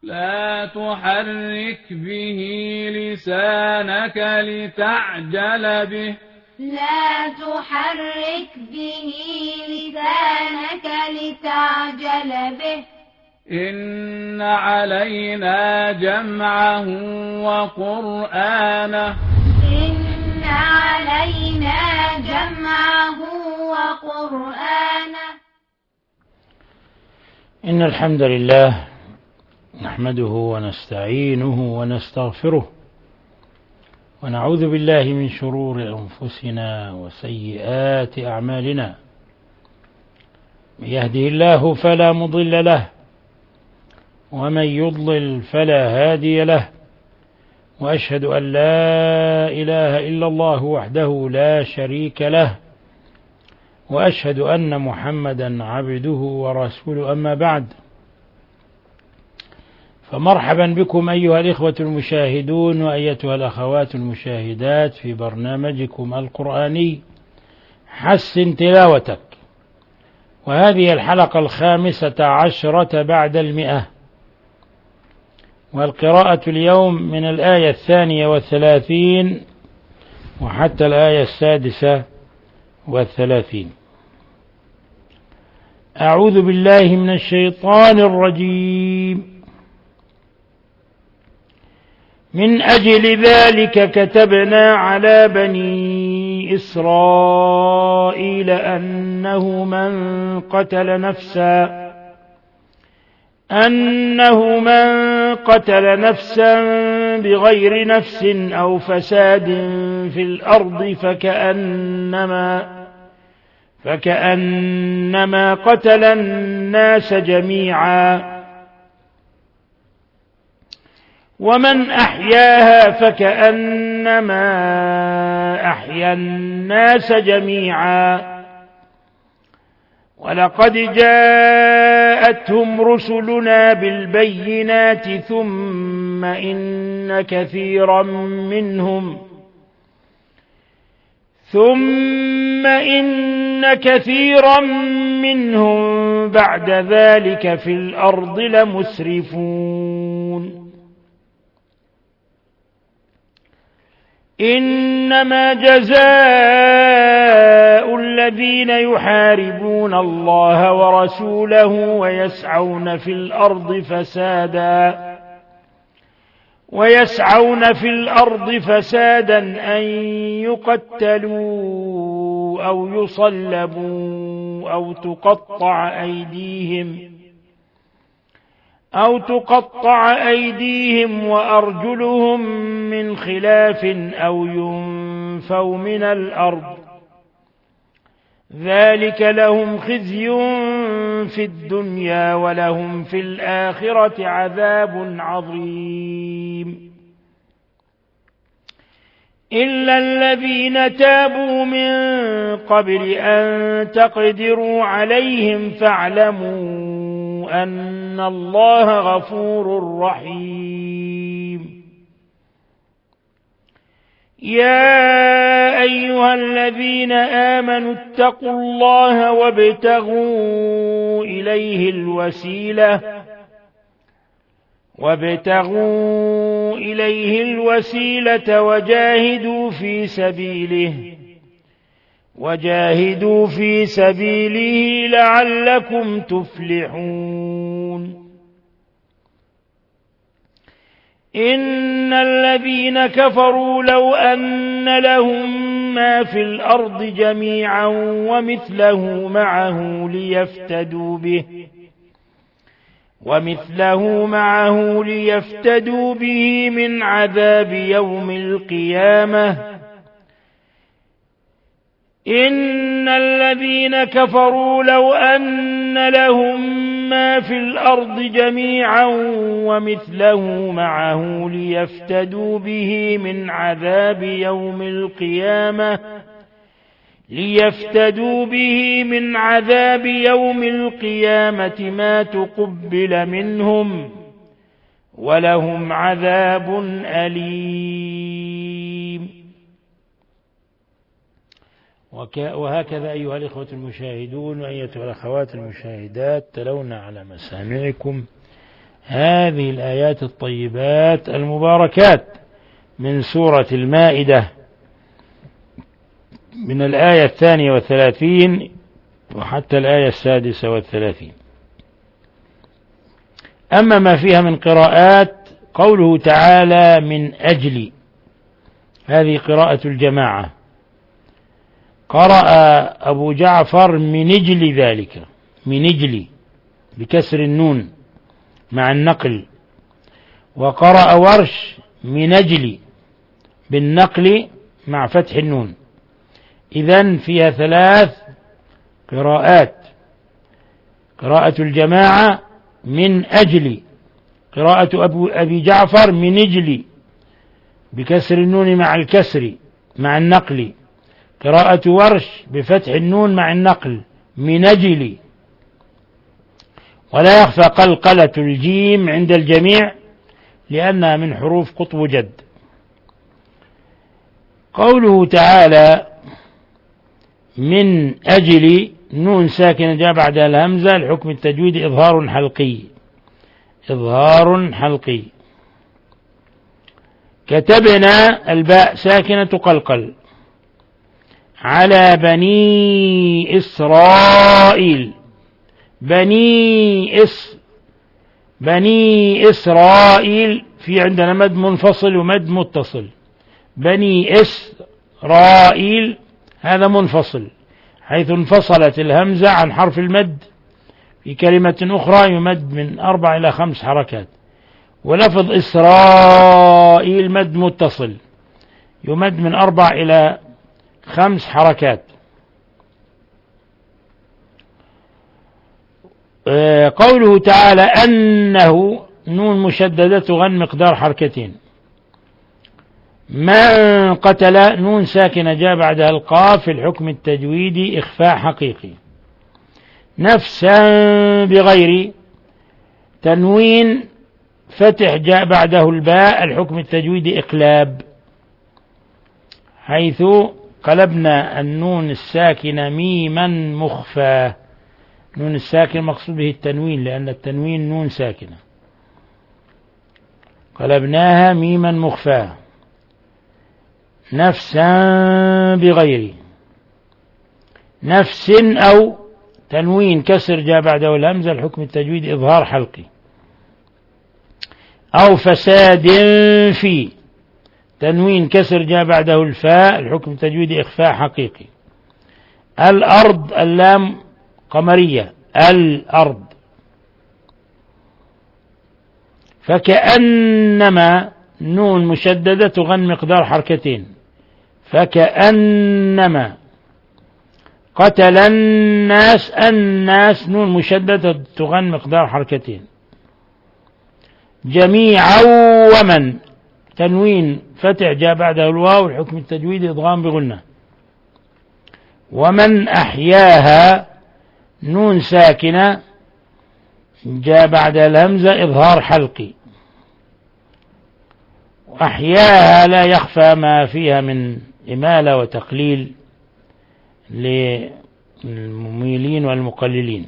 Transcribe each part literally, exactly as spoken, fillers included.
لا تحرك به لسانك لتعجل به لا تحرك به لسانك لتعجل به إن علينا جمعه وقرآنه إن علينا جمعه وقرآنه إن الحمد لله نحمده ونستعينه ونستغفره ونعوذ بالله من شرور أنفسنا وسيئات أعمالنا. من يهده الله فلا مضل له ومن يضلل فلا هادي له، وأشهد أن لا إله إلا الله وحده لا شريك له، وأشهد أن محمدا عبده ورسوله. أما بعد، فمرحبا بكم أيها الإخوة المشاهدون وأيتها الأخوات المشاهدات في برنامجكم القرآني حسن تلاوتك، وهذه الحلقة الخامسة عشرة بعد المئة، والقراءة اليوم من الآية الثانية والثلاثين وحتى الآية السادسة والثلاثين. أعوذ بالله من الشيطان الرجيم. من أجل ذلك كتبنا على بني إسرائيل أنه من قتل نفسا أنه من قتل نفسا بغير نفس أو فساد في الأرض فكأنما فكأنما قتل الناس جميعا، ومن أحياها فكأنما أحيا الناس جميعا. ولقد جاءتهم رسلنا بالبينات ثم إن كثيرا منهم ثم إن كثيرا منهم بعد ذلك في الأرض لمسرفون. إنما جزاء الذين يحاربون الله ورسوله ويسعون في الأرض فسادا ويسعون في الأرض فسادا أن يقتلوا أو يصلبوا أو تقطع أيديهم أو تقطع أيديهم وأرجلهم من خلاف أو ينفوا من الأرض، ذلك لهم خزي في الدنيا ولهم في الآخرة عذاب عظيم. إلا الذين تابوا من قبل أن تقدروا عليهم فاعلموا أن الله غفور رحيم. يا أيها الذين آمنوا اتقوا الله وابتغوا إليه الوسيلة وابتغوا إليه الوسيلة وجاهدوا في سبيله وجاهدوا في سبيله لعلكم تفلحون. إن الذين كفروا لو أن لهم ما في الأرض جميعا ومثله معه ليفتدوا به ومثله معه ليفتدوا به من عذاب يوم القيامة. إن الذين كفروا لو أن لهم ما في الأرض جميعا ومثله معه ليفتدوا به من عذاب يوم القيامة ليفتدوا به من عذاب يوم القيامة ما تقبل منهم ولهم عذاب أليم. وهكذا أيها الإخوة المشاهدون وأيتها الأخوات المشاهدات تلونا على مسامعكم هذه الآيات الطيبات المباركات من سورة المائدة من الآية الثانية والثلاثين وحتى الآية السادسة والثلاثين. أما ما فيها من قراءات قوله تعالى من أجل، هذه قراءة الجماعة، قرأ أبو جعفر من أجل ذلك، من أجل بكسر النون مع النقل، وقرأ ورش من أجل بالنقل مع فتح النون. إذن فيها ثلاث قراءات: قراءة الجماعة من أجل، قراءة أبو أبي جعفر من أجل بكسر النون مع الكسر مع النقل، قراءة ورش بفتح النون مع النقل من أجل. ولا يخفى قلقلة الجيم عند الجميع لأنها من حروف قطب جد. قوله تعالى من أجل، نون ساكنة جاء بعدها الهمزة، الحكم التجويد إظهار حلقي، إظهار حلقي. كتبنا، الباء ساكنة تقلقل، على بني إسرائيل، بني إس بني إسرائيل، في عندنا مد منفصل ومد متصل. بني إسرائيل هذا منفصل، حيث انفصلت الهمزة عن حرف المد. في كلمة أخرى يمد من أربع إلى خمس حركات. ولفظ إسرائيل مد متصل يمد من أربع إلى خمس حركات. قوله تعالى أنه، نون مشددة تغن مقدار حركتين. من قتل، نون ساكنة جاء بعدها القاف، في الحكم التجويدي إخفاء حقيقي. نفسا بغير، تنوين فتح جاء بعده الباء، الحكم التجويدي إقلاب، حيث قلبنا النون الساكنة ميما مخفى. نون الساكن مقصود به التنوين، لأن التنوين نون ساكنة، قلبناها ميما مخفى. نفسا بغير، نفس أو تنوين كسر جاء بعده الهمزة، الحكم التجويد إظهار حلقي. أو فساد في، تنوين كسر جاء بعده الفاء، الحكم التجويد إخفاء حقيقي. الأرض، اللام قمرية، الأرض. فكأنما، نون مشددة تغن مقدار حركتين. فكأنما قتل الناس، الناس نون مشددة تغن مقدار حركتين. جميعا ومن، تنوين فتح جاء بعده الواو، الحكم التجويدي إضغام بغنة. ومن أحياها، نون ساكنة جاء بعد الهمزة إظهار حلقي. وأحياها لا يخفى ما فيها من إمالة وتقليل للمميلين والمقللين.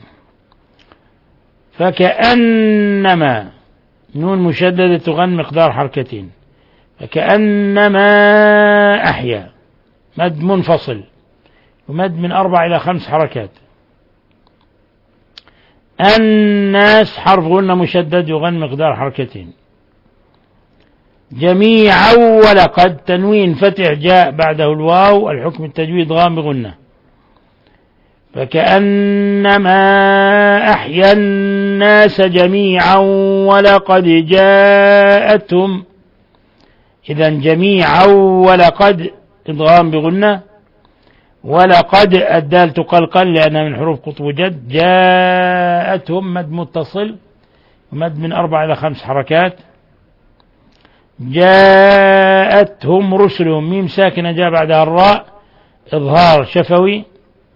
فكأنما، نون مشددة تغن مقدار حركتين. فكأنما أحيا، مد منفصل ومد من أربع إلى خمس حركات. الناس حرف غنة مشدد يغن مقدار حركتين. جميعا ولقد، تنوين فتح جاء بعده الواو، الحكم التجويد غام بغنة. فكأنما أحيا الناس جميعا ولقد جاءتهم، إذن جميعا ولقد إضغام بغنة. ولقد الدال تقلقل لأنها من حروف قطب جد. جاءتهم مد متصل ومد من أربع إلى خمس حركات. جاءتهم رسلهم، ميم ساكنة جاء بعدها الراء، إظهار شفوي.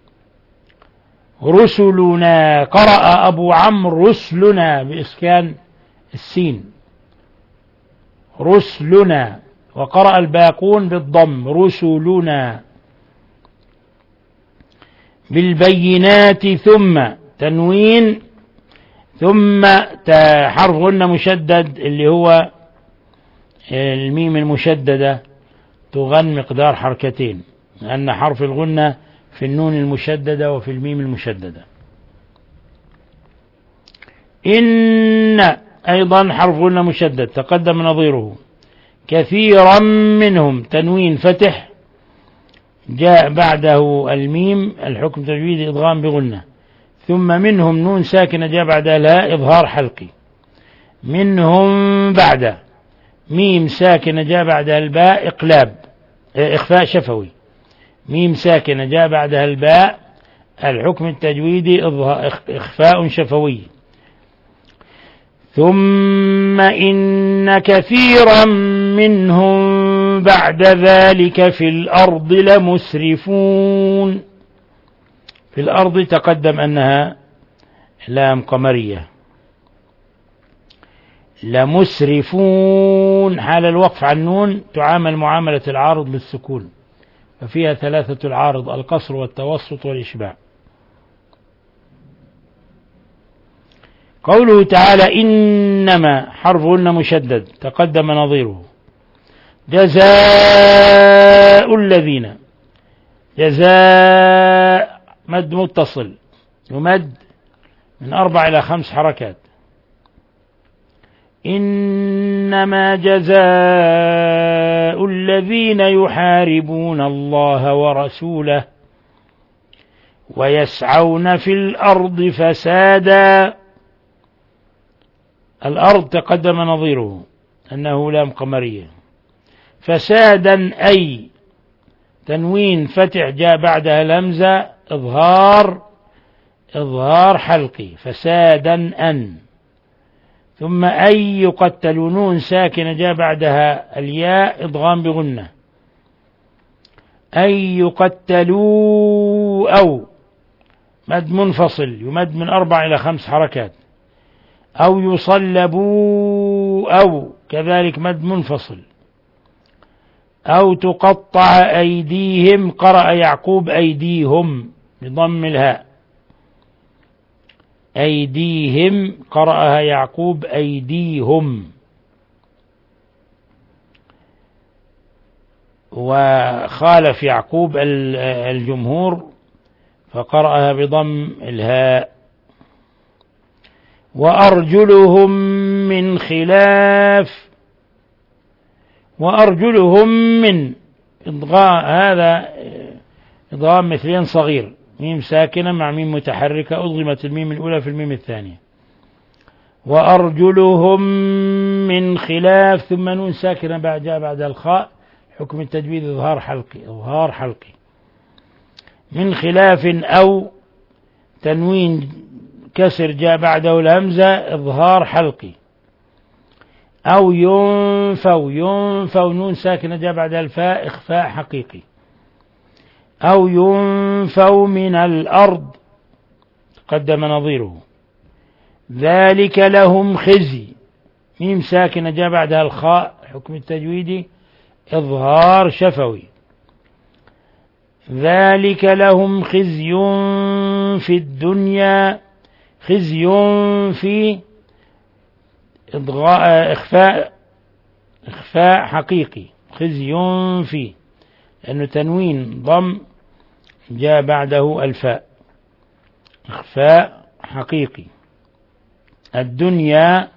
رسلنا، قرأ أبو عمرو رسلنا بإسكان السين، رسلنا. وقرأ الباقون بالضم، رسلنا. بالبينات، ثم تنوين ثم حرف غنة مشدد اللي هو الميم المشددة تغن مقدار حركتين، لأن حرف الغنة في النون المشددة وفي الميم المشددة. إن أيضا حرف غنة مشدد تقدم نظيره. كثيرا منهم تنوين فتح جاء بعده الميم الحكم تجويد إضغام بغنة، ثم منهم نون ساكنة جاء بعدها الهاء إظهار حلقي. منهم بعد ميم ساكنة جاء بعدها الباء إقلاب إخفاء شفوي. ميم ساكنة جاء بعدها الباء الحكم التجويدي إخفاء شفوي. ثم إن كثيرا منهم بعد ذلك في الأرض لمسرفون. في الأرض تقدم أنها لام قمرية. لمسرفون حال الوقف عن النون تعامل معاملة العارض للسكون، ففيها ثلاثة العارض: القصر والتوسط والإشباع. قوله تعالى إنما حرف غنة مشدد تقدم نظيره. جزاء الذين، جزاء مد متصل يمد من أربع إلى خمس حركات. إنما جزاء الذين يحاربون الله ورسوله ويسعون في الأرض فسادا. الأرض تقدم نظيره أنه لام قمرية. فسادا أي تنوين فتح جاء بعدها الهمزة إظهار إظهار حلقي. فسادا أن. ثم أي يقتل نون ساكنة جاء بعدها الياء إضغام بغنة. أي يقتلوا أو مد منفصل يمد من أربع إلى خمس حركات. أو يصلبوا أو كذلك مد منفصل. أو تقطع أيديهم قرأ يعقوب أيديهم بضم الهاء. أيديهم قرأها يعقوب أيديهم. وخالف يعقوب الجمهور فقرأها بضم الهاء. وأرجلهم من خلاف. وأرجلهم من إضغاء هذا إضغام مثلين صغير، ميم ساكنة مع ميم متحركة أضغمت الميم الأولى في الميم الثانية. وأرجلهم من خلاف ثم نون ساكنة بعد جاء بعد الخاء حكم التجويد إظهار حلقي إظهار حلقي. من خلاف أو تنوين كسر جاء بعده الهمزة إظهار حلقي. أو ينفوا ينفوا نون ساكنة جاء بعد الفاء إخفاء حقيقي. أو ينفوا من الأرض قدم نظيره. ذلك لهم خزي ميم ساكنة جاء بعدها الخاء حكم التجويدي إظهار شفوي. ذلك لهم خزي في الدنيا. خزي في إضغاء إخفاء إخفاء حقيقي. خزي في لأنه تنوين ضم جاء بعده الفاء إخفاء حقيقي. الدنيا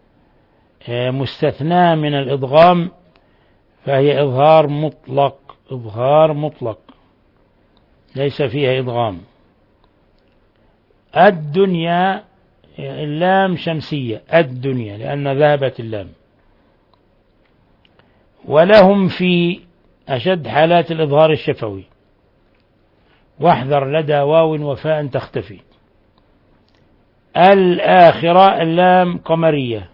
مستثنى من الإضغام فهي إظهار مطلق إظهار مطلق ليس فيها إضغام. الدنيا اللام شمسية الدنيا لأن ذهبت اللام. ولهم في أشد حالات الإظهار الشفوي. واحذر لدى واو وفاء تختفي. الآخرة اللام قمرية.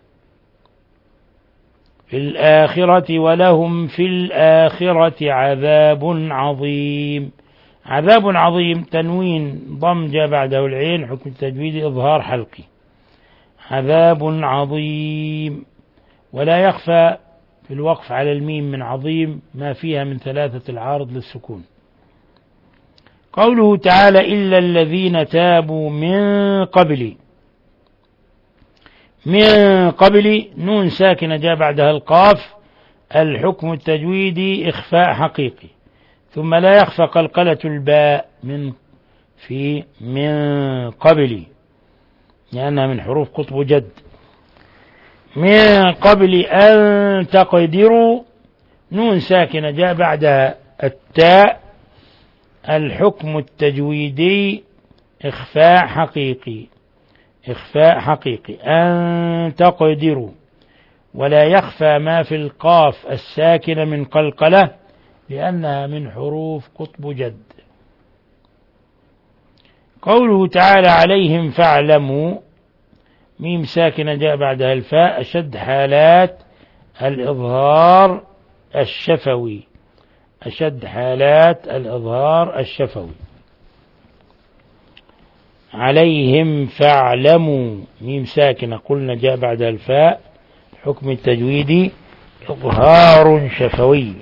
في الآخرة ولهم في الآخرة عذاب عظيم. عذاب عظيم تنوين ضم جاء بعده العين حكم التجويد إظهار حلقي. عذاب عظيم. ولا يخفى في الوقف على الميم من عظيم ما فيها من ثلاثة العارض للسكون. قوله تعالى إلا الذين تابوا من قبل. من قبل نون ساكنة جاء بعدها القاف، الحكم التجويدي إخفاء حقيقي، ثم لا يخفى قلقلة الباء من في من قبل لأنها من حروف قطب جد. من قبل أن تقدروا نون ساكنة جاء بعدها التاء، الحكم التجويدي إخفاء حقيقي إخفاء حقيقي أن تقدروا، ولا يخفى ما في القاف الساكنة من قلقلة لأنها من حروف قطب جد. قوله تعالى عليهم فاعلموا، ميم ساكنة جاء بعدها الفاء، أشد حالات الإظهار الشفوي أشد حالات الإظهار الشفوي. عليهم فاعلموا ميم ساكنة قلنا جاء بعدها الفاء، حكم التجويدي إظهار شفوي.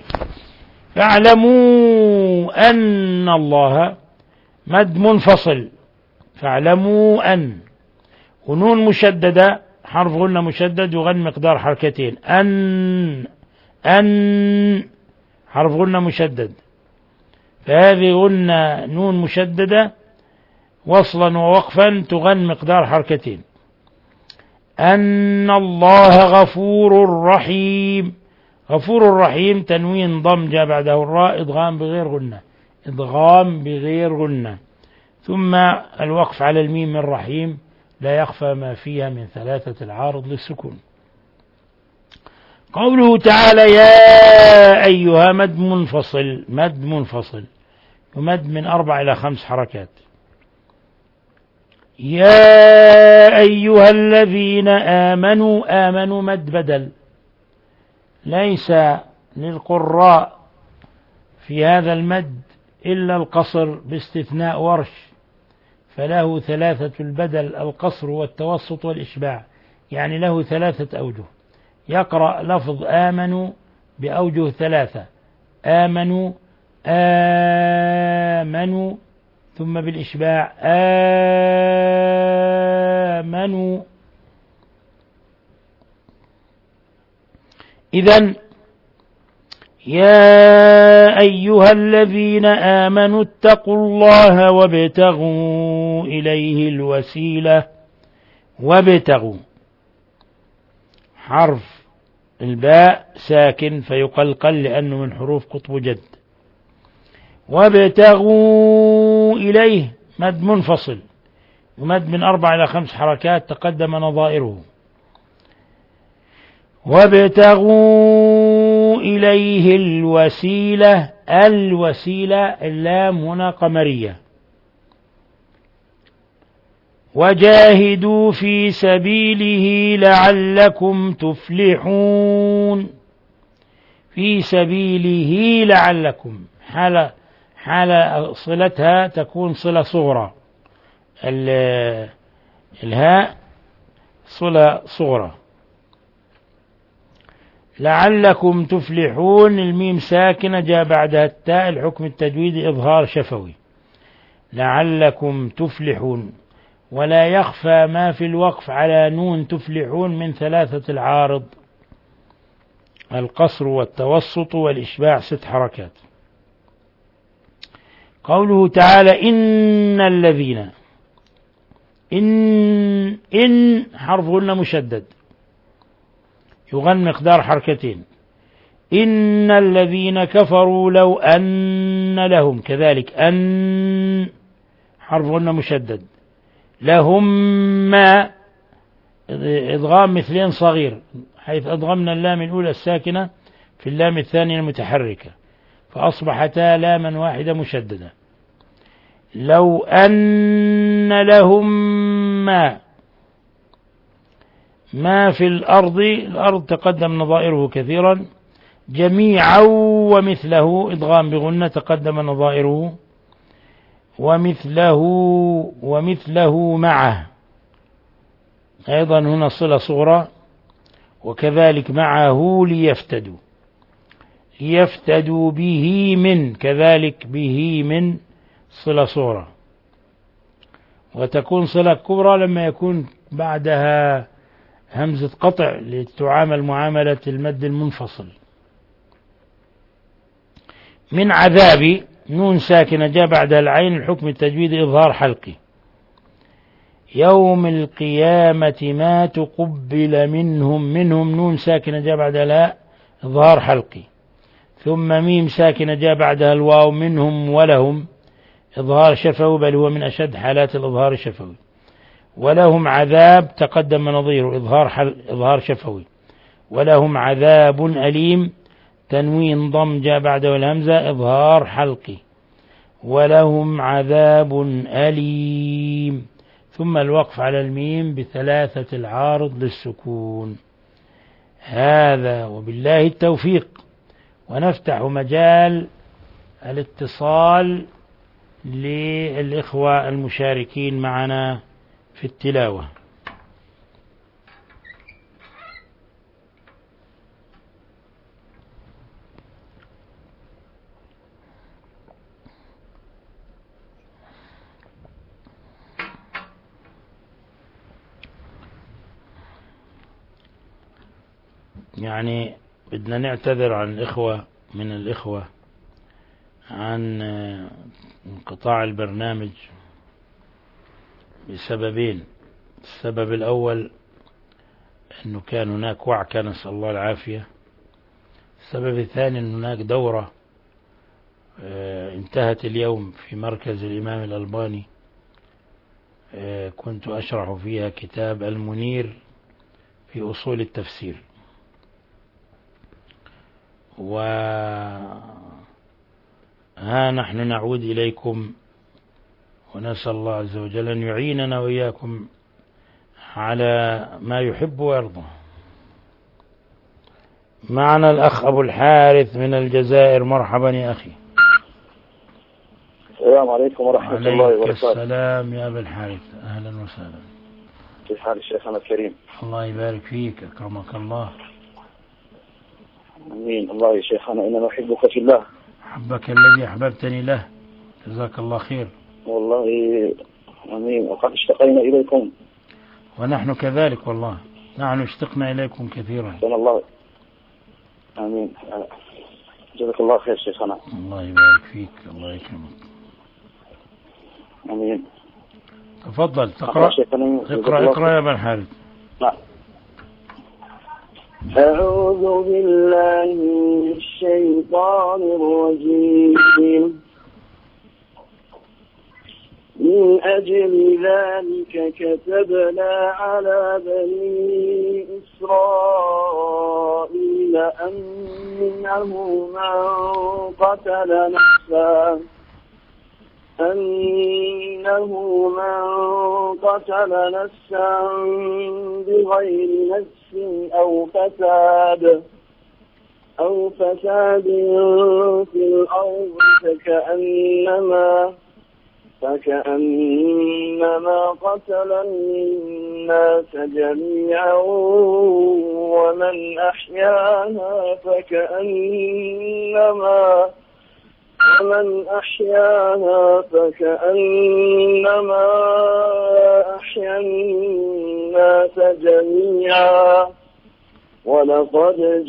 فاعلموا أن الله مد منفصل، فاعلموا أن، ونون مشددة حرف غنة مشدد يغن مقدار حركتين، أن أن حرف غنة مشدد، فهذه غنة نون مشددة وصلا ووقفا تغن مقدار حركتين. أن الله غفور رحيم، غفور رحيم تنوين ضم جاء بعده الراء، إدغام بغير غنة إدغام بغير غنة، ثم الوقف على الميم من رحيم لا يخفى ما فيها من ثلاثة العارض للسكون. قوله تعالى يا أيها مد منفصل مد منفصل يمد من أربع إلى خمس حركات. يا أيها الذين آمنوا، آمنوا مد بدل، ليس للقراء في هذا المد إلا القصر باستثناء ورش، فله ثلاثة البدل القصر والتوسط والإشباع، يعني له ثلاثة أوجه، يقرأ لفظ آمنوا بأوجه ثلاثة، آمنوا آمنوا ثم بالإشباع آمنوا. إذن يا أيها الذين آمنوا اتقوا الله وابتغوا إليه الوسيلة، وابتغوا حرف الباء ساكن فيقلقل لأنه من حروف قطب جد، وابتغوا إليه مد منفصل يمد من أربع إلى خمس حركات تقدم نظائره. وابتغوا إليه الوسيلة، الوسيلة اللام هنا قمرية. وجاهدوا في سبيله لعلكم تفلحون، في سبيله لعلكم حال حال صلتها تكون صلة صغرى، الهاء صلة صغرى. لعلكم تفلحون الميم ساكنة جاء بعدها التاء، الحكم التجويدي إظهار شفوي، لعلكم تفلحون، ولا يخفى ما في الوقف على نون تفلحون من ثلاثة العارض، القصر والتوسط والإشباع ست حركات. قوله تعالى إن الذين، إن إن حرف غنة مشدد يغن مقدار حركتين، إن الذين كفروا لو أن لهم، كذلك أن حرف غنة مشدد، لهم ما إدغام مثلين صغير، حيث أدغمنا اللام الأولى الساكنة في اللام الثانية المتحركة فأصبحتا لاما واحدة مشددة. لو أن لهم ما، ما في الأرض، الأرض تقدم نظائره كثيرا، جميعا ومثله إدغام بغنة تقدم نظائره، ومثله ومثله معه أيضا هنا صلة صغرى، وكذلك معه ليفتدوا، ليفتدوا به من، كذلك به من صلة صغرى، وتكون صلة كبرى لما يكون بعدها همزة قطع لتعامل معاملة المد المنفصل. من عذاب نون ساكنة جاء بعدها العين، الحكم التجويدي إظهار حلقي. يوم القيامة ما تقبل منهم، منهم نون ساكنة جاء بعدها لا إظهار حلقي. ثم ميم ساكنة جاء بعدها الواو، منهم ولهم إظهار شفوي، بل هو من أشد حالات الإظهار الشفوي. ولهم عذاب تقدم نظيره إظهار حل إظهار شفوي. ولهم عذاب أليم تنوين ضم جاء بعده الهمزة إظهار حلقي. ولهم عذاب أليم. ثم الوقف على الميم بثلاثة العارض للسكون. هذا وبالله التوفيق. ونفتح مجال الاتصال للإخوة المشاركين معنا في التلاوة. يعني بدنا نعتذر عن الإخوة من الإخوة عن انقطاع البرنامج بسببين. السبب الأول أنه كان هناك وعكة، نسأل الله العافية. السبب الثاني أن هناك دورة انتهت اليوم في مركز الإمام الألباني، كنت أشرح فيها كتاب المنير في أصول التفسير، وها نحن نعود إليكم ونسأل الله عز وجل أن يعيننا وإياكم على ما يحب ويرضى. معنا الأخ أبو الحارث من الجزائر. مرحبا يا أخي. السلام عليكم ورحمة الله وبركاته. السلام يا أبا الحارث، أهلا وسهلا. كيف حال شيخنا الكريم؟ الله يبارك فيك، أكرمك الله. أمين. الله يا شيخنا إننا نحبك في الله. حبك الذي أحببتني له، جزاك الله خير. والله أمين، وقد اشتقينا إليكم. ونحن كذلك والله، نحن اشتقنا إليكم كثيرا. سبحان الله. آمين. جزاك الله خير شيخنا. الله يبارك فيك، الله يكرمك. آمين. تفضل تقرأ. اقرأ اقرأ يا ابن الحارث. نعم. أعوذ بالله من الشيطان الرجيم. من أجل ذلك كتبنا على بني إسرائيل أنه من قتل نفسا أنه من قتل نفسا بغير نفس أو فساد أو فساد في الأرض فكأنما فكأنما قتل الناس جميعا ومن أحياها فكأنما ومن أحياها فكأنما أحيا الناس جميعا ولقد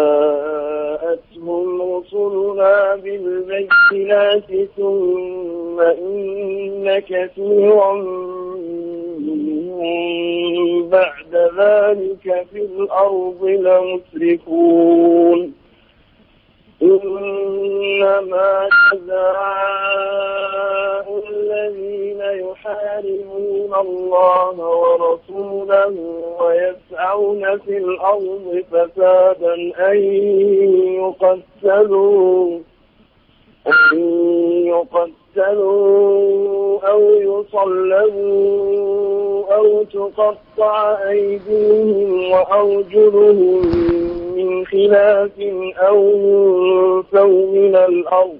جاءتهم رسلنا بالبينات ثم إن كثيرا منهم بعد ذلك في الأرض لمسرفون. إنما جزاء الذين يحاربون الله ورسوله ويسعون في الأرض فسادا أن يقتلوا أن يقتلوا أو يصلبوا أو تقطع أيديهم وأرجلهم من خلاف أو ينفوا من الأرض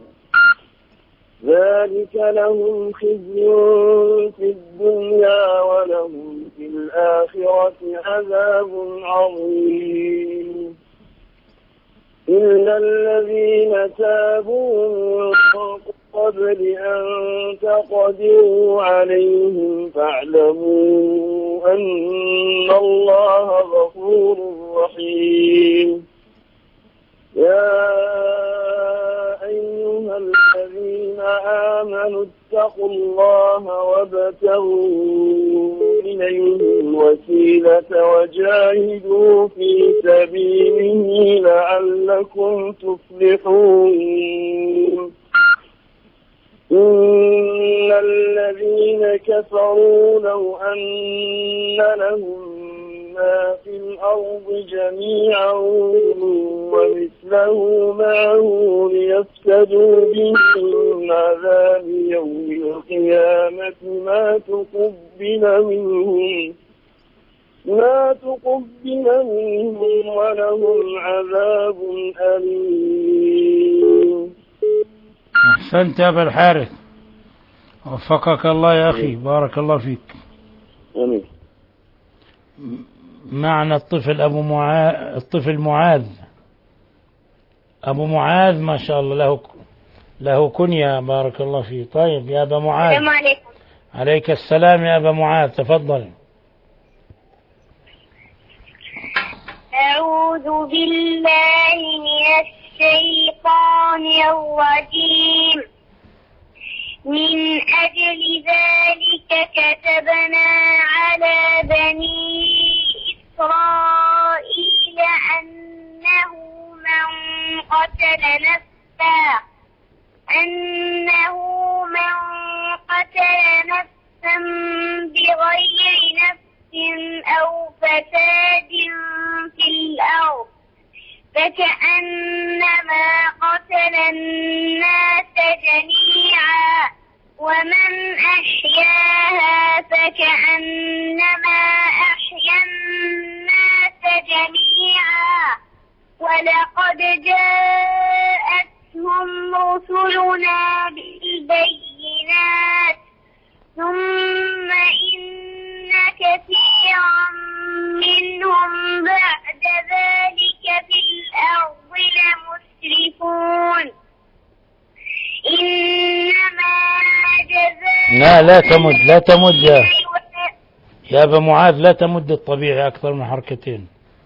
ذلك لهم خزي في الدنيا ولهم في الآخرة عذاب عظيم. إلا الذين تابوا من قبل أن تقدروا عليهم فاعلموا أن الله غفور رحيم. يا أيها الذين آمنوا اتقوا الله وابتغوا إليه الوسيلة وجاهدوا في سبيله لعلكم تفلحون. إن الذين كفروا لو أن لهم ما في الأرض جميعا ومثله معه ليفتدوا به من عذاب يوم القيامة ما تقبل منهم ما تقبل منهم ولهم عذاب أليم. أحسنت يا أبا الحارث، وفقك الله يا أخي، بارك الله فيك. آمين. معنى الطفل أبو معاذ، الطفل معاذ، أبو معاذ ما شاء الله له له كنية، بارك الله فيه. طيب يا أبا معاذ. السلام عليكم. عليك السلام يا أبا معاذ، تفضل. أعوذ بالله من الشيطان الرجيم. من أجل ذلك كتبنا على بني إسرائيل أنه من قتل نفسا أنه من قتل نفسا بغير نفس أو فساد في الأرض فكأنما قتل الناس جميعا ومن أحياها فكأنما أحيا الناس جميعا ولقد جاءتهم رسلنا بالبينات ثم إن كثيرا منهم بعد ذلك في الأرض لمسرفون. إنما جزاء لا لا تمد لا تمد يا, يا أبا معاذ، لا تمد الطبيعي أكثر من حركتين.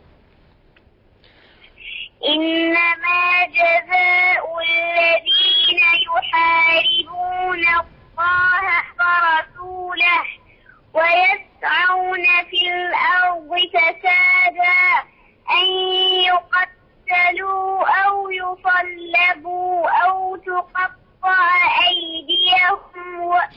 إنما جزاء الذين يحاربون الله ورسوله ويسعون في الأرض فسادا أن يقتلوا أو يصلبوا أو تقطع أيديهم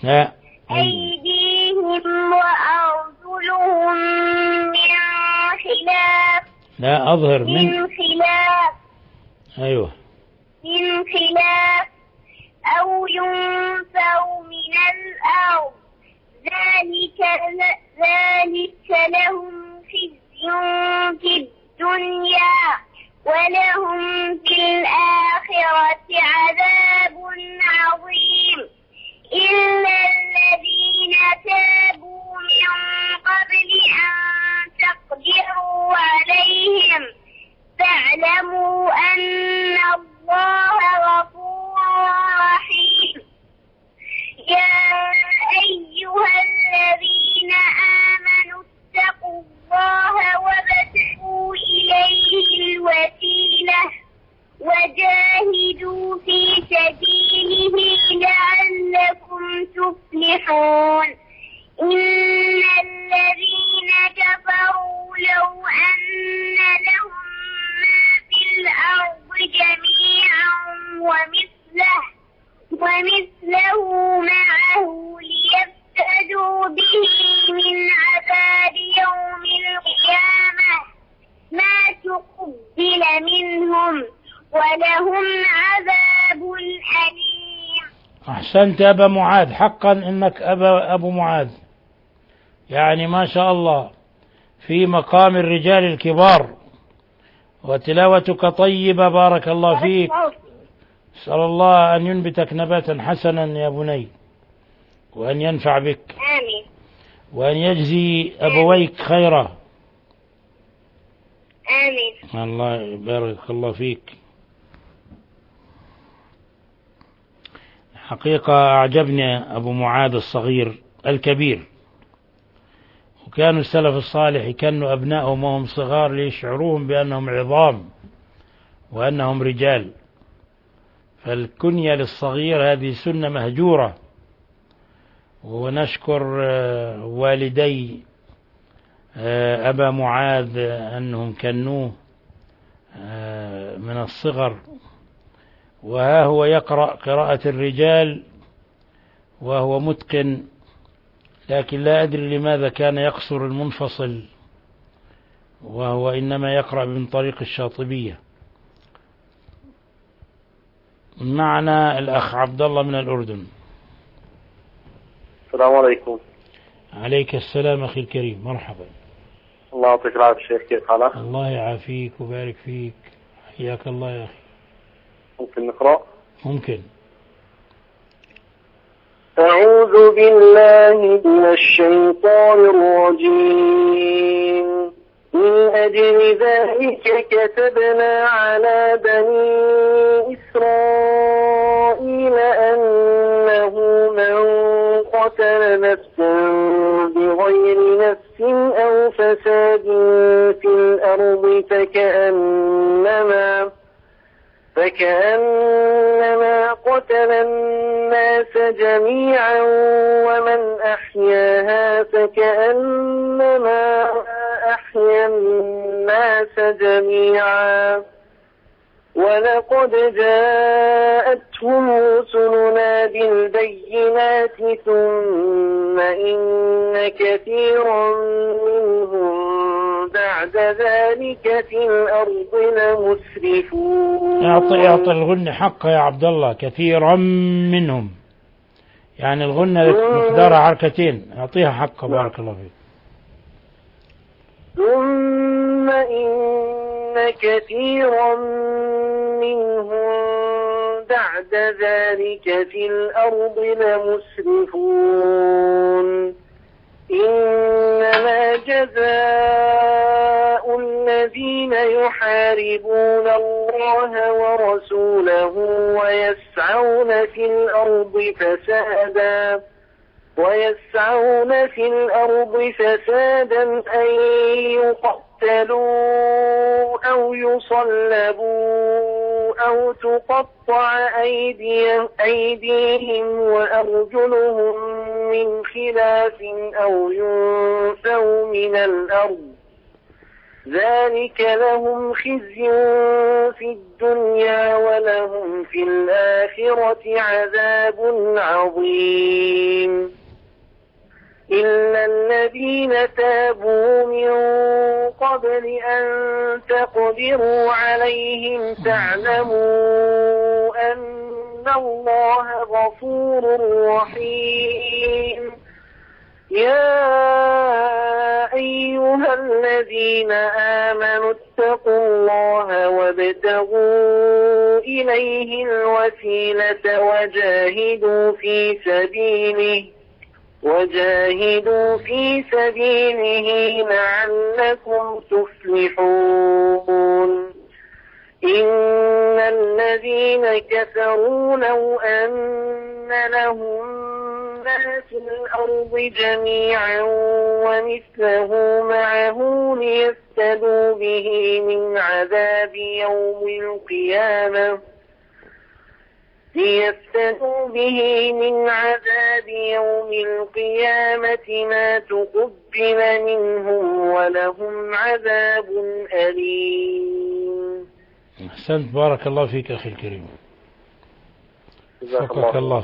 وأيديهم وأرجلهم من خلاف لا أظهر من, من خلاف أيوه من خلاف أو ينفوا من الأرض ذلك ذلك لهم خزي في الدنيا ولهم في الآخرة عذاب عظيم. إلا الذين تابوا من قبل أن تقدروا عليهم فاعلموا أن الله غفور رحيم. يا أيها الذين آمنوا اتقوا الله وابتغوا إليه الوسيلة وجاهدوا في سبيله لعلكم تفلحون. إن الذين كفروا لو أن لهم ما في الأرض جميعا ومثله ومثله معه ليفتدوا به من عذاب يوم القيامة ما تقبل منهم ولهم عذاب أليم. أحسنت يا أبا معاذ، حقا إنك أبا أبو معاذ، يعني ما شاء الله في مقام الرجال الكبار، وتلاوتك طيبة بارك الله فيك. أسأل الله أن ينبتك نباتا حسنا يا بني، وأن ينفع بك، آمين، وأن يجزي أبويك خيرا. آمين. الله بارك الله فيك. حقيقة أعجبني أبو معاذ الصغير الكبير، وكانوا السلف الصالح يكنوا أبنائهم وهم صغار ليشعروهم بأنهم عظام وأنهم رجال، فالكنية للصغير هذه سنة مهجورة. ونشكر والدي أبا معاذ أنهم كنوه من الصغر، وها هو يقرأ قراءة الرجال وهو متقن، لكن لا أدري لماذا كان يقصر المنفصل، وهو إنما يقرأ من طريق الشاطبية. معنا الأخ عبد الله من الأردن. السلام عليكم. عليك السلام أخي الكريم، مرحبا. الله يعطيك العافية شيخ، كيف حالك؟ الله يعافيك وبارك فيك، حياك الله يا أخي. ممكن نقرأ؟ ممكن. أعوذ بالله من الشيطان الرجيم. من أجل ذلك كتبنا على بني إسرائيل أنه من قتل نفسا بغير نفس أو فساد في الأرض فكأنما فكأنما قتل الناس جميعا ومن أحياها فكأنما أحيا الناس جميعا. ولقد جاءتهم رسلنا بالبينات ثم إن كثيرا منهم بعد ذلك في الأرض لمسرفون. اعطي اعطي الغنة حقها يا عبد الله، كثيرا منهم، يعني الغنة مقدارها حركتين، اعطيها حقها بارك الله فيك. ثم إن كثيرا منهم بعد ذلك في الأرض لمسرفون. إنما جزاء الذين يحاربون الله ورسوله ويسعون في الأرض فسادا ويسعون في الأرض فسادا أن يقتلوا أو يصلبوا أو تقطع أيديهم وأرجلهم من خلاف أو ينفوا من الأرض. ذلك لهم خزي في الدنيا ولهم في الآخرة عذاب عظيم. إلا الذين تابوا من قبل أن تقدروا عليهم فاعلموا أن الله غفور رحيم. يا أيها الذين آمنوا اتقوا الله وابتغوا إليه الوسيلة وجاهدوا في سبيله وجاهدوا في سبيله لعلكم تفلحون. إن الذين كفروا لو أن لهم ما في الأرض جميعا ومثله معه ليفتدوا به من عذاب يوم القيامة ليفتدوا به من عذاب يوم القيامة ما تقبل منهم ولهم عذاب أليم. أحسنت، بارك الله فيك أخي الكريم، وفقك الله.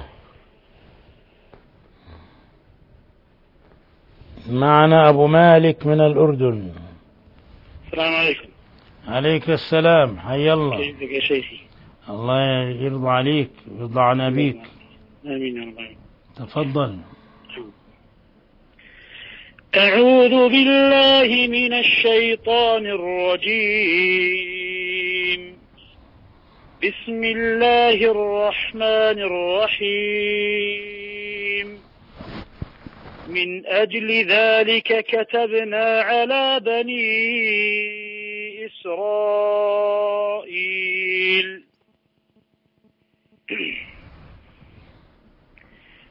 معنا أبو مالك من الأردن. السلام عليكم. عليك السلام، حي الله. كيفك يا شيخي؟ الله يرضى عليك ويرضى عن أبيك. آمين يا رب. تفضل. أعوذ بالله من الشيطان الرجيم. بسم الله الرحمن الرحيم. من أجل ذلك كتبنا على بني إسرائيل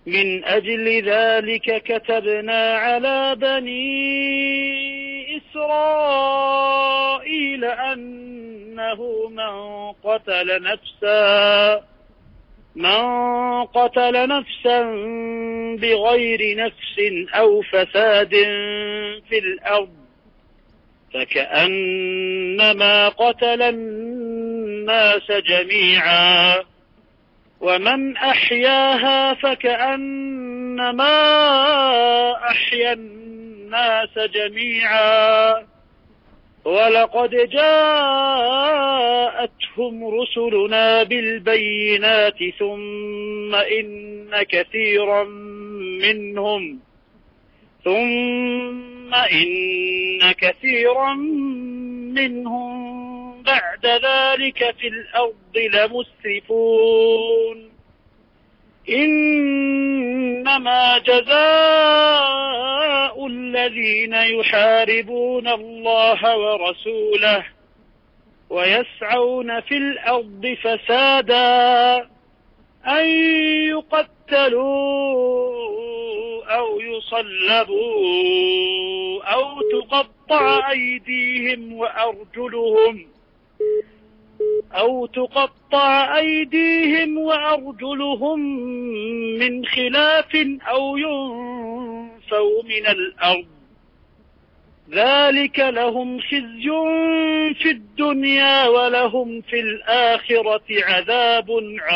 من أجل ذلك كتبنا على بني إسرائيل أنه من قتل نفسا من قتل نفسا بغير نفس أو فساد في الأرض فكأنما قتل الناس جميعا ومن أحياها فكأنما أحيا الناس جميعا ولقد جاءتهم رسلنا بالبينات ثم إن كثيرا منهم ثم إن كثيرا منهم بعد ذلك في الأرض لمسرفون إنما جزاء الذين يحاربون الله ورسوله ويسعون في الأرض فسادا أن يقتلوا أو يصلبوا أو تقطع أيديهم وأرجلهم أو تقطع أيديهم وأرجلهم من خلاف أو ينفوا من الأرض ذلك لهم خزي في الدنيا ولهم في الآخرة عذاب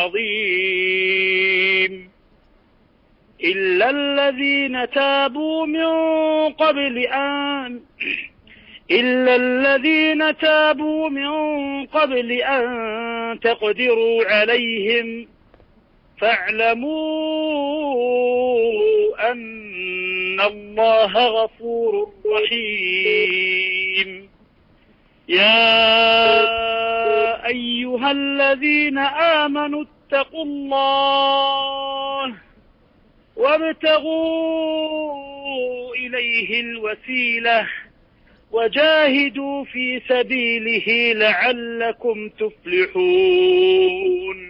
عظيم إلا الذين تابوا من قبل أن إلا الذين تابوا من قبل أن تقدروا عليهم فاعلموا أن الله غفور رحيم يا أيها الذين آمنوا اتقوا الله وابتغوا إليه الوسيلة وجاهدوا في سبيله لعلكم تفلحون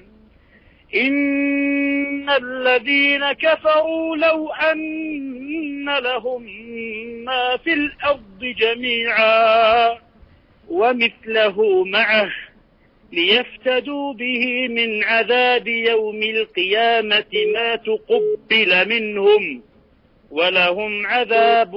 إن الذين كفروا لو أن لهم ما في الأرض جميعا ومثله معه ليفتدوا به من عذاب يوم القيامة ما تقبل منهم ولهم عذاب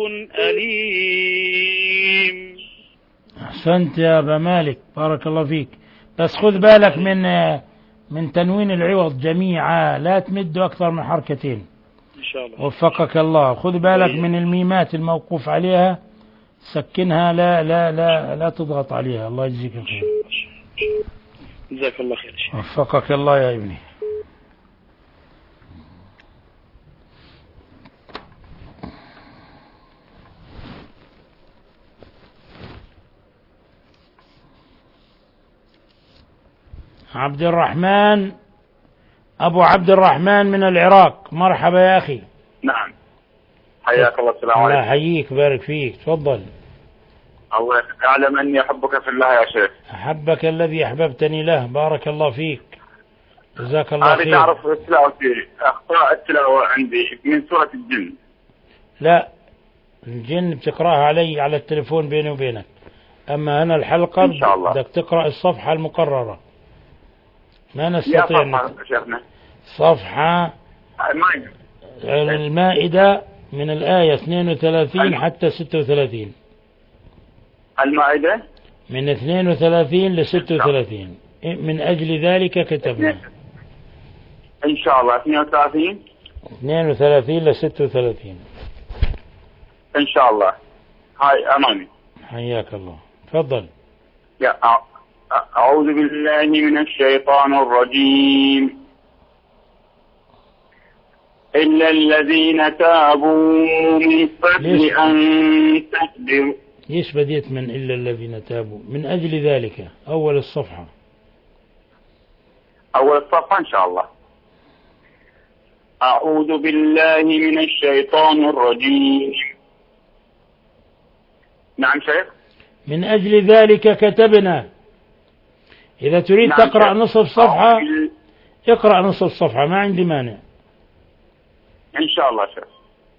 أليم. أحسنت يا أبا مالك بارك الله فيك، بس خذ بالك من من تنوين العوض جميعا، لا تمد أكثر من حركتين إن شاء الله. وفقك الله. خذ بالك من الميمات الموقوف عليها، سكنها، لا لا لا لا تضغط عليها. الله يجزيك الخير. جزاك الله خير. وفقك الله يا ابني. عبد الرحمن، أبو عبد الرحمن من العراق، مرحبا يا أخي. نعم حياك الله. السلام عليكم. الله يحييك بارك فيك، تفضل. الله أعلم أني أحبك في الله يا شيخ. أحبك الذي أحببتني له، بارك الله فيك، جزاك الله خير. أنا تعرف تلاوتي، أخطاء التلاوة عندي من سورة الجن. لا، الجن بتقرأها علي على التليفون بيني وبينك، أما أنا الحلقة إن شاء الله بدك تقرأ الصفحة المقررة، ما نستطيع. يا صفحة شيخنا؟ صفحة المائدة من الآية اثنين وثلاثين حتى ستة وثلاثين. المائدة من اثنين وثلاثين ل ستة وثلاثين. من أجل ذلك كتبنا. إن شاء الله اثنين وثلاثين اثنين وثلاثين ل ستة وثلاثين إن شاء الله. هاي أمامي. حياك الله، تفضل. يا أعوذ بالله من الشيطان الرجيم. إلا الذين تابوا من قبل أن تقدروا. ليش بديت من إلا الذين تابوا؟ من أجل ذلك أول الصفحة. أول الصفحة إن شاء الله. أعوذ بالله من الشيطان الرجيم. نعم شيخ. من أجل ذلك كتبنا. إذا تريد نعم تقرأ شيخ. نصف صفحة اقرأ نصف صفحة، ما عندي مانع. إن شاء الله شيخ.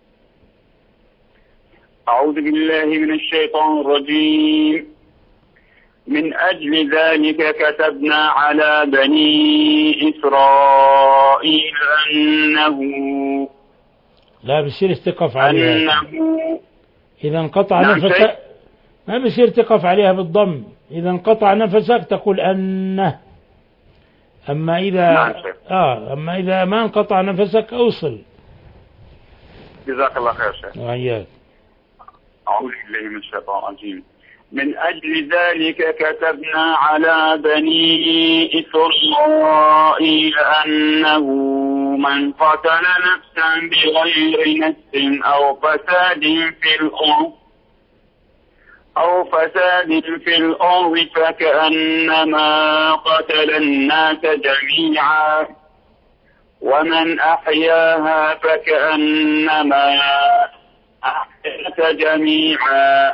أعوذ بالله من الشيطان الرجيم. من أجل ذلك كتبنا على بني إسرائيل أنه لا بصير تقف عليها أنه إذا انقطع نعم نفسك، شيخ. ما بصير تقف عليها بالضم. إذا انقطع نفسك تقول أنه. أما إذا نعم شيخ. آه أما إذا ما انقطع نفسك أوصل. جزاك الله خير شيخ. وإياك. أعوذ بالله من الشيطان الرجيم. من أجل ذلك كتبنا على بني إسرائيل أنه من قتل نفسا بغير نفس أو فساد في الأرض أو فساد في الأرض فكأنما قتل الناس جميعا ومن أحياها فكأنما أحياك جميعا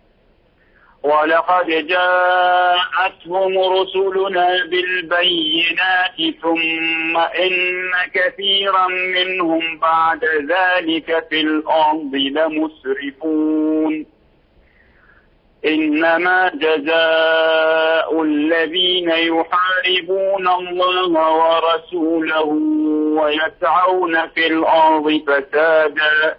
ولقد جاءتهم رسلنا بالبينات ثم إن كثيرا منهم بعد ذلك في الأرض لمسرفون إنما جزاء الذين يحاربون الله ورسوله ويسعون في الأرض فسادا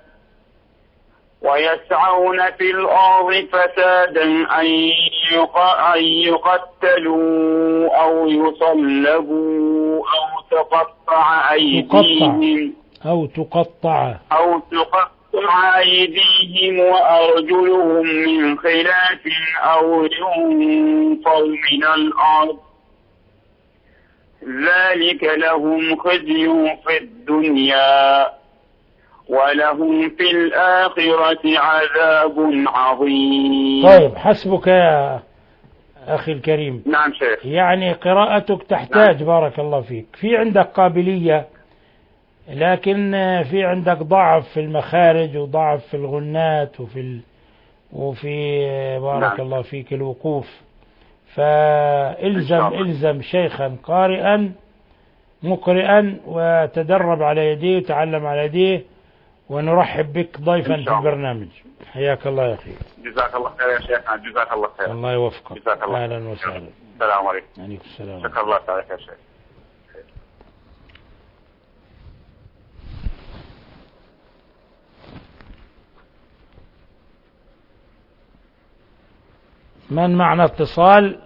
ويسعون في الأرض فسادا أن يقتلوا أو يصلبوا أو تقطع أيديهم أو تقطع أو تقطع أيديهم وأرجلهم من خلاف أو ينفوا من الأرض ذلك لهم خزي في الدنيا ولهم في الآخرة عذاب عظيم. طيب حسبك يا أخي الكريم. نعم شيخ. يعني قراءتك تحتاج نعم. بارك الله فيك. في عندك قابلية لكن في عندك ضعف في المخارج وضعف في الغنات وفي ال... وفي بارك نعم. الله فيك الوقوف. فإلزم إلزم شيخا قارئا مقرئا وتدرب على يديه وتعلم على يديه، ونرحب بك ضيفا في البرنامج. حياك الله يا أخي. جزاك الله خير يا شيخنا. جزاك الله خير. الله يوفقك. جزاك الله. أهلا وسهلا. السلام عليكم. عليكم السلام. شكرا الله تعالى يا شيخ. من معنا اتصال؟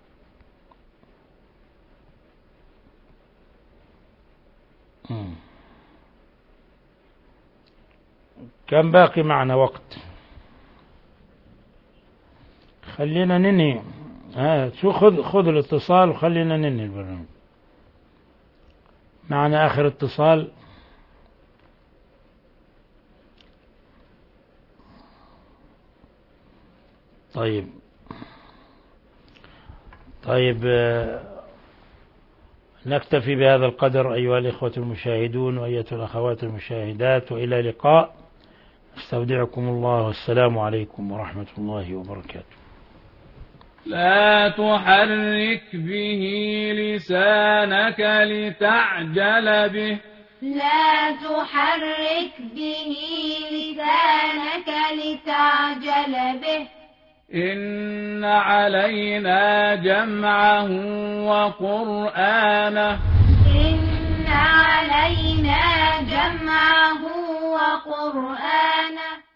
كم باقي معنا وقت؟ خلينا ننهي. ها شو خذ خذ الاتصال وخلينا ننهي البرنامج. معنا آخر اتصال. طيب طيب نكتفي بهذا القدر أيها الإخوة المشاهدون وأيتها الأخوات المشاهدات، وإلى لقاء. استودعكم الله والسلام عليكم ورحمة الله وبركاته. لا تحرك به لسانك لتعجل به لا تحرك به لسانك لتعجل به إن علينا جمعه وقرآنه إن علينا جمعه وقرآنه